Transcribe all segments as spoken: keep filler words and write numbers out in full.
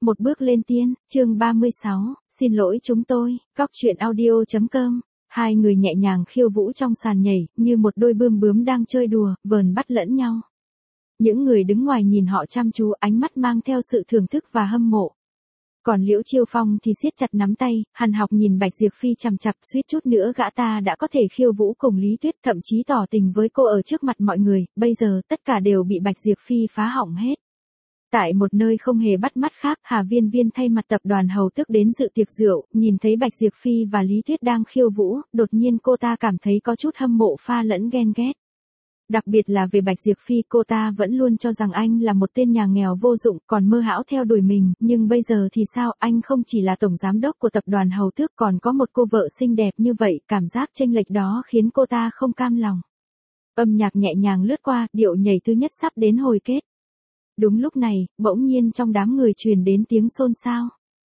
Một bước lên tiên, chương ba mươi sáu, xin lỗi chúng tôi, góc truyện audio.com. Hai người nhẹ nhàng khiêu vũ trong sàn nhảy, như một đôi bươm bướm đang chơi đùa, vờn bắt lẫn nhau. Những người đứng ngoài nhìn họ chăm chú, ánh mắt mang theo sự thưởng thức và hâm mộ. Còn Liễu Chiêu Phong thì siết chặt nắm tay, hằn học nhìn Bạch Diệp Phi chằm chằm, suýt chút nữa gã ta đã có thể khiêu vũ cùng Lý Tuyết, thậm chí tỏ tình với cô ở trước mặt mọi người, bây giờ tất cả đều bị Bạch Diệp Phi phá hỏng hết. Tại một nơi không hề bắt mắt khác, Hà Viên Viên thay mặt tập đoàn Hầu Tước đến dự tiệc rượu, nhìn thấy Bạch Diệp Phi và Lý Tuyết đang khiêu vũ, đột nhiên cô ta cảm thấy có chút hâm mộ pha lẫn ghen ghét. Đặc biệt là về Bạch Diệp Phi, cô ta vẫn luôn cho rằng anh là một tên nhà nghèo vô dụng, còn mơ hão theo đuổi mình, nhưng bây giờ thì sao, anh không chỉ là tổng giám đốc của tập đoàn Hầu Tước còn có một cô vợ xinh đẹp như vậy, cảm giác chênh lệch đó khiến cô ta không cam lòng. Âm nhạc nhẹ nhàng lướt qua, điệu nhảy thứ nhất sắp đến hồi kết. Đúng lúc này, bỗng nhiên trong đám người truyền đến tiếng xôn xao.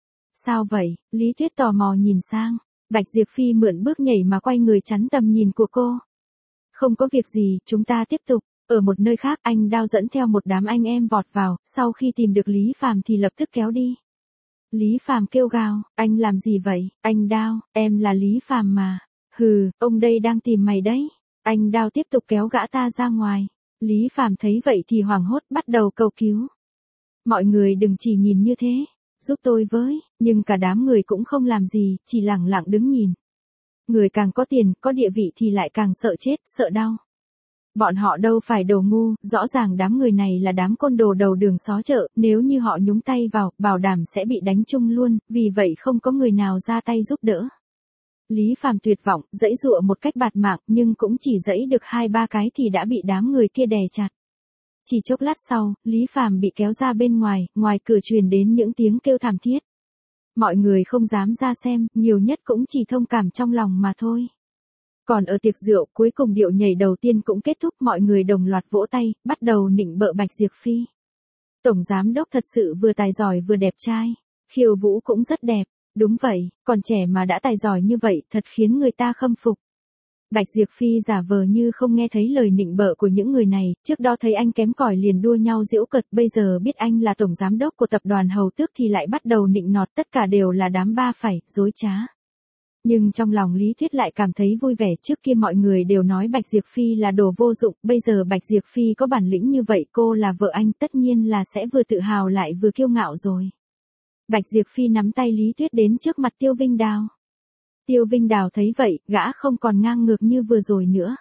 Sao vậy? Lý Tuyết tò mò nhìn sang, Bạch Diệp Phi mượn bước nhảy mà quay người chắn tầm nhìn của cô. Không có việc gì, chúng ta tiếp tục. Ở một nơi khác, anh Đao dẫn theo một đám anh em vọt vào, sau khi tìm được Lý Phàm thì lập tức kéo đi. Lý Phàm kêu gào, anh làm gì vậy? Anh Đao, em là Lý Phàm mà. Hừ, ông đây đang tìm mày đấy. Anh Đao tiếp tục kéo gã ta ra ngoài. Lý Phàm thấy vậy thì hoảng hốt, bắt đầu cầu cứu. Mọi người đừng chỉ nhìn như thế, giúp tôi với, nhưng cả đám người cũng không làm gì, chỉ lẳng lặng đứng nhìn. Người càng có tiền, có địa vị thì lại càng sợ chết, sợ đau. Bọn họ đâu phải đồ ngu, rõ ràng đám người này là đám côn đồ đầu đường xó chợ, nếu như họ nhúng tay vào, bảo đảm sẽ bị đánh chung luôn, vì vậy không có người nào ra tay giúp đỡ. Lý Phàm tuyệt vọng, giãy giụa một cách bạt mạng, nhưng cũng chỉ giãy được hai ba cái thì đã bị đám người kia đè chặt. Chỉ chốc lát sau, Lý Phàm bị kéo ra bên ngoài, ngoài cửa truyền đến những tiếng kêu thảm thiết. Mọi người không dám ra xem, nhiều nhất cũng chỉ thông cảm trong lòng mà thôi. Còn ở tiệc rượu, cuối cùng điệu nhảy đầu tiên cũng kết thúc, mọi người đồng loạt vỗ tay, bắt đầu nịnh bợ Bạch Diệp Phi. Tổng giám đốc thật sự vừa tài giỏi vừa đẹp trai, khiêu vũ cũng rất đẹp. Đúng vậy, còn trẻ mà đã tài giỏi như vậy, thật khiến người ta khâm phục. Bạch Diệp Phi giả vờ như không nghe thấy lời nịnh bợ của những người này, trước đó thấy anh kém cỏi liền đua nhau giễu cợt, bây giờ biết anh là tổng giám đốc của tập đoàn Hầu Tước thì lại bắt đầu nịnh nọt, tất cả đều là đám ba phải, dối trá. Nhưng trong lòng Lý Tuyết lại cảm thấy vui vẻ, trước kia mọi người đều nói Bạch Diệp Phi là đồ vô dụng, bây giờ Bạch Diệp Phi có bản lĩnh như vậy, cô là vợ anh tất nhiên là sẽ vừa tự hào lại vừa kiêu ngạo rồi. Bạch Diệp Phi nắm tay Lý Tuyết đến trước mặt Tiêu Vinh Đào. Tiêu Vinh Đào thấy vậy, gã không còn ngang ngược như vừa rồi nữa.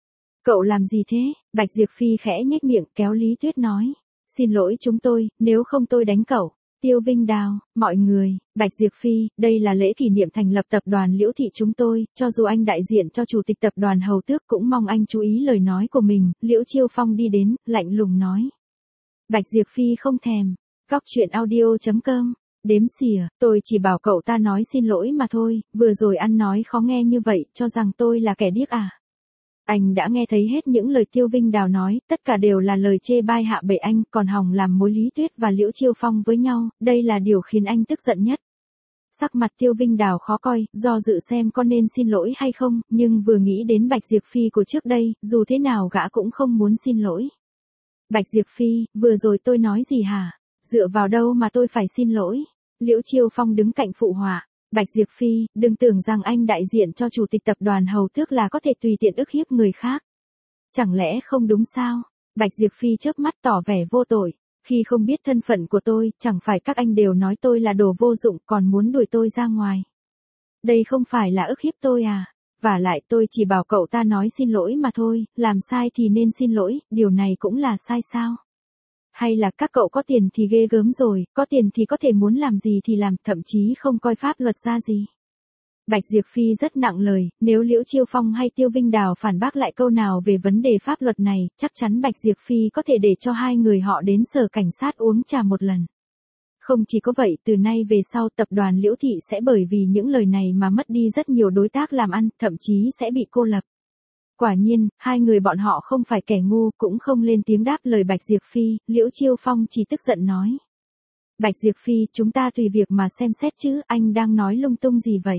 Cậu làm gì thế? Bạch Diệp Phi khẽ nhếch miệng kéo Lý Tuyết nói. Xin lỗi chúng tôi, nếu không tôi đánh cậu. Tiêu Vinh Đào, mọi người, Bạch Diệp Phi, đây là lễ kỷ niệm thành lập tập đoàn Liễu Thị chúng tôi, cho dù anh đại diện cho chủ tịch tập đoàn Hầu Tước cũng mong anh chú ý lời nói của mình. Liễu Chiêu Phong đi đến, lạnh lùng nói. Bạch Diệp Phi không thèm. Góc truyện audio.com. Đếm xỉa, tôi chỉ bảo cậu ta nói xin lỗi mà thôi, vừa rồi ăn nói khó nghe như vậy, cho rằng tôi là kẻ điếc à. Anh đã nghe thấy hết những lời Tiêu Vinh Đào nói, tất cả đều là lời chê bai hạ bệ anh, còn hòng làm mối Lý Tuyết và Liễu Chiêu Phong với nhau, đây là điều khiến anh tức giận nhất. Sắc mặt Tiêu Vinh Đào khó coi, do dự xem có nên xin lỗi hay không, nhưng vừa nghĩ đến Bạch Diệp Phi của trước đây, dù thế nào gã cũng không muốn xin lỗi. Bạch Diệp Phi, vừa rồi tôi nói gì hả? Dựa vào đâu mà tôi phải xin lỗi? Liễu Chiêu Phong đứng cạnh phụ họa. Bạch Diệp Phi, đừng tưởng rằng anh đại diện cho chủ tịch tập đoàn Hầu Tước là có thể tùy tiện ức hiếp người khác. Chẳng lẽ không đúng sao? Bạch Diệp Phi chớp mắt tỏ vẻ vô tội. Khi không biết thân phận của tôi, chẳng phải các anh đều nói tôi là đồ vô dụng còn muốn đuổi tôi ra ngoài. Đây không phải là ức hiếp tôi à? Vả lại tôi chỉ bảo cậu ta nói xin lỗi mà thôi, làm sai thì nên xin lỗi, điều này cũng là sai sao? Hay là các cậu có tiền thì ghê gớm rồi, có tiền thì có thể muốn làm gì thì làm, thậm chí không coi pháp luật ra gì. Bạch Diệp Phi rất nặng lời, nếu Liễu Chiêu Phong hay Tiêu Vinh Đào phản bác lại câu nào về vấn đề pháp luật này, chắc chắn Bạch Diệp Phi có thể để cho hai người họ đến sở cảnh sát uống trà một lần. Không chỉ có vậy, từ nay về sau tập đoàn Liễu Thị sẽ bởi vì những lời này mà mất đi rất nhiều đối tác làm ăn, thậm chí sẽ bị cô lập. Quả nhiên, hai người bọn họ không phải kẻ ngu, cũng không lên tiếng đáp lời Bạch Diệp Phi, Liễu Chiêu Phong chỉ tức giận nói. Bạch Diệp Phi, chúng ta tùy việc mà xem xét chứ, anh đang nói lung tung gì vậy?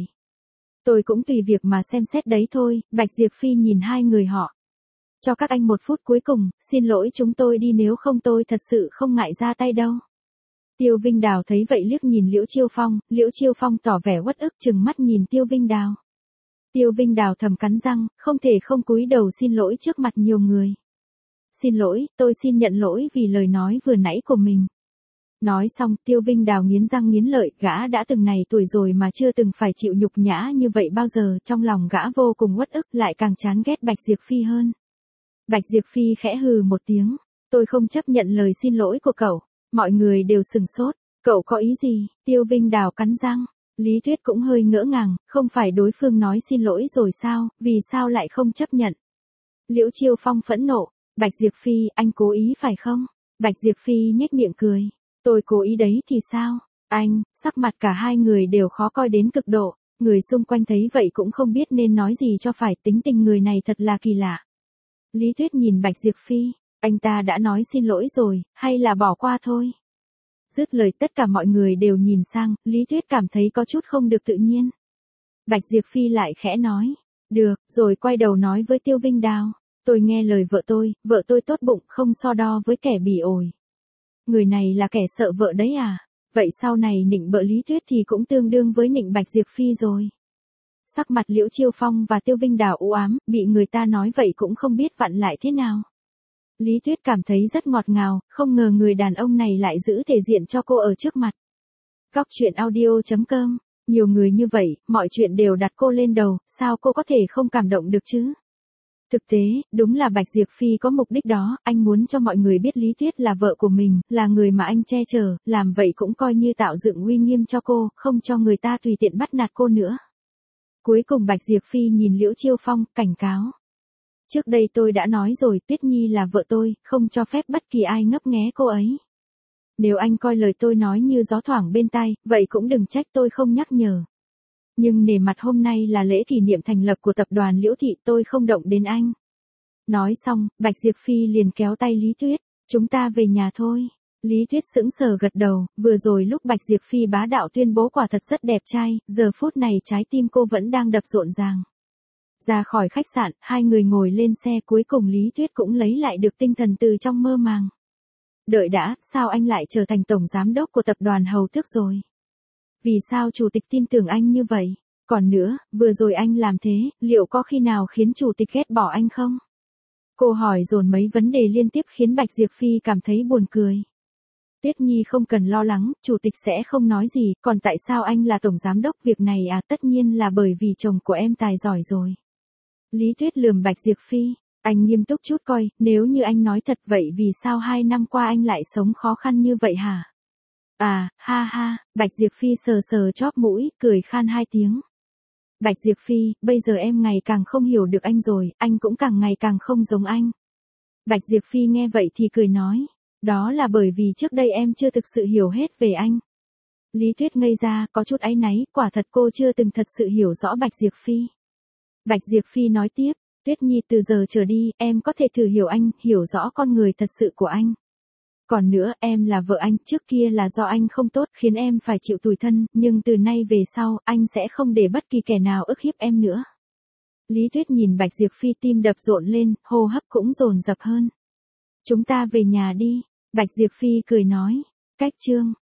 Tôi cũng tùy việc mà xem xét đấy thôi, Bạch Diệp Phi nhìn hai người họ. Cho các anh một phút cuối cùng, xin lỗi chúng tôi đi nếu không tôi thật sự không ngại ra tay đâu. Tiêu Vinh Đào thấy vậy liếc nhìn Liễu Chiêu Phong, Liễu Chiêu Phong tỏ vẻ uất ức trừng mắt nhìn Tiêu Vinh Đào. Tiêu Vinh Đào thầm cắn răng, không thể không cúi đầu xin lỗi trước mặt nhiều người. Xin lỗi, tôi xin nhận lỗi vì lời nói vừa nãy của mình. Nói xong, Tiêu Vinh Đào nghiến răng nghiến lợi, gã đã từng này tuổi rồi mà chưa từng phải chịu nhục nhã như vậy bao giờ, trong lòng gã vô cùng uất ức, lại càng chán ghét Bạch Diệp Phi hơn. Bạch Diệp Phi khẽ hừ một tiếng, tôi không chấp nhận lời xin lỗi của cậu. Mọi người đều sừng sốt, cậu có ý gì? Tiêu Vinh Đào cắn răng. Lý Tuyết cũng hơi ngỡ ngàng, không phải đối phương nói xin lỗi rồi sao, vì sao lại không chấp nhận? Liễu Chiêu Phong phẫn nộ, Bạch Diệp Phi, anh cố ý phải không? Bạch Diệp Phi nhếch miệng cười, tôi cố ý đấy thì sao? Anh, sắc mặt cả hai người đều khó coi đến cực độ, người xung quanh thấy vậy cũng không biết nên nói gì cho phải, tính tình người này thật là kỳ lạ. Lý Tuyết nhìn Bạch Diệp Phi, anh ta đã nói xin lỗi rồi, hay là bỏ qua thôi? Dứt lời tất cả mọi người đều nhìn sang, Lý Tuyết cảm thấy có chút không được tự nhiên. Bạch Diệp Phi lại khẽ nói, được, rồi quay đầu nói với Tiêu Vinh Đào, tôi nghe lời vợ tôi, vợ tôi tốt bụng không so đo với kẻ bỉ ổi. Người này là kẻ sợ vợ đấy à? Vậy sau này nịnh bợ Lý Tuyết thì cũng tương đương với nịnh Bạch Diệp Phi rồi. Sắc mặt Liễu Chiêu Phong và Tiêu Vinh Đào u ám, bị người ta nói vậy cũng không biết vặn lại thế nào. Lý Tuyết cảm thấy rất ngọt ngào, không ngờ người đàn ông này lại giữ thể diện cho cô ở trước mặt. Góc truyện audio chấm com, nhiều người như vậy, mọi chuyện đều đặt cô lên đầu, sao cô có thể không cảm động được chứ? Thực tế, đúng là Bạch Diệp Phi có mục đích đó, anh muốn cho mọi người biết Lý Tuyết là vợ của mình, là người mà anh che chở, làm vậy cũng coi như tạo dựng uy nghiêm cho cô, không cho người ta tùy tiện bắt nạt cô nữa. Cuối cùng Bạch Diệp Phi nhìn Liễu Chiêu Phong, cảnh cáo. Trước đây tôi đã nói rồi, Tuyết Nhi là vợ tôi, không cho phép bất kỳ ai ngấp nghé cô ấy. Nếu anh coi lời tôi nói như gió thoảng bên tai, vậy cũng đừng trách tôi không nhắc nhở. Nhưng nể mặt hôm nay là lễ kỷ niệm thành lập của tập đoàn Liễu Thị, tôi không động đến anh. Nói xong, Bạch Diệp Phi liền kéo tay Lý Tuyết, chúng ta về nhà thôi. Lý Tuyết sững sờ gật đầu, vừa rồi lúc Bạch Diệp Phi bá đạo tuyên bố quả thật rất đẹp trai, giờ phút này trái tim cô vẫn đang đập rộn ràng. Ra khỏi khách sạn, hai người ngồi lên xe, cuối cùng Lý Tuyết cũng lấy lại được tinh thần từ trong mơ màng. Đợi đã, sao anh lại trở thành tổng giám đốc của tập đoàn Hầu Tước rồi? Vì sao chủ tịch tin tưởng anh như vậy? Còn nữa, vừa rồi anh làm thế, liệu có khi nào khiến chủ tịch ghét bỏ anh không? Cô hỏi dồn mấy vấn đề liên tiếp khiến Bạch Diệp Phi cảm thấy buồn cười. Tuyết Nhi không cần lo lắng, chủ tịch sẽ không nói gì, còn tại sao anh là tổng giám đốc việc này à? Tất nhiên là bởi vì chồng của em tài giỏi rồi. Lý Tuyết lườm Bạch Diệp Phi, anh nghiêm túc chút coi, nếu như anh nói thật vậy vì sao hai năm qua anh lại sống khó khăn như vậy hả? À, ha ha, Bạch Diệp Phi sờ sờ chóp mũi, cười khan hai tiếng. Bạch Diệp Phi, bây giờ em ngày càng không hiểu được anh rồi, anh cũng càng ngày càng không giống anh. Bạch Diệp Phi nghe vậy thì cười nói, đó là bởi vì trước đây em chưa thực sự hiểu hết về anh. Lý Tuyết ngây ra, có chút áy náy, quả thật cô chưa từng thật sự hiểu rõ Bạch Diệp Phi. Bạch Diệp Phi nói tiếp, Tuyết Nhi từ giờ trở đi, em có thể thử hiểu anh, hiểu rõ con người thật sự của anh. Còn nữa, em là vợ anh, trước kia là do anh không tốt khiến em phải chịu tủi thân, nhưng từ nay về sau, anh sẽ không để bất kỳ kẻ nào ức hiếp em nữa. Lý Tuyết nhìn Bạch Diệp Phi tim đập rộn lên, hô hấp cũng dồn dập hơn. Chúng ta về nhà đi, Bạch Diệp Phi cười nói, cách chương.